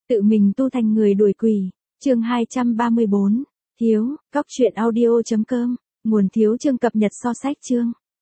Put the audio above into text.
Tự mình tu thành người đuổi quỷ. Chương 234. Thiếu, góc truyện audio.com, nguồn thiếu chương cập nhật so sách chương.